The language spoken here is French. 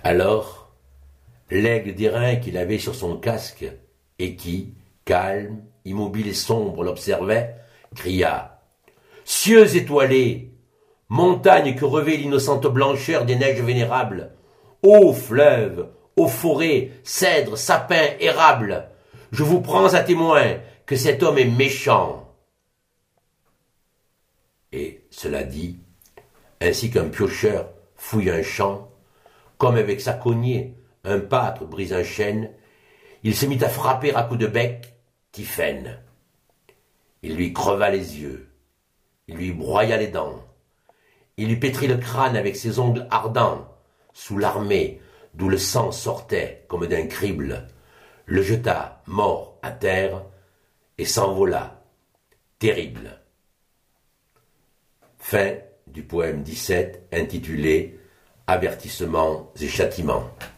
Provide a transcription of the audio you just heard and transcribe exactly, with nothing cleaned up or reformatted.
Alors, l'aigle d'airain qu'il avait sur son casque, et qui, calme, immobile et sombre, l'observait, cria « Cieux étoilés, montagnes que revêt l'innocente blancheur des neiges vénérables, ô fleuves, ô forêts, cèdres, sapins, érables, je vous prends à témoin que cet homme est méchant. » Et, cela dit, ainsi qu'un piocheur fouille un champ, comme avec sa cognée, un pâtre brise un chêne, il se mit à frapper à coups de bec Tiphaine. Il lui creva les yeux, il lui broya les dents, il lui pétrit le crâne avec ses ongles ardents, sous l'armée d'où le sang sortait comme d'un crible, le jeta mort à terre et s'envola, terrible. Fin du poème dix-sept intitulé Avertissements et châtiments.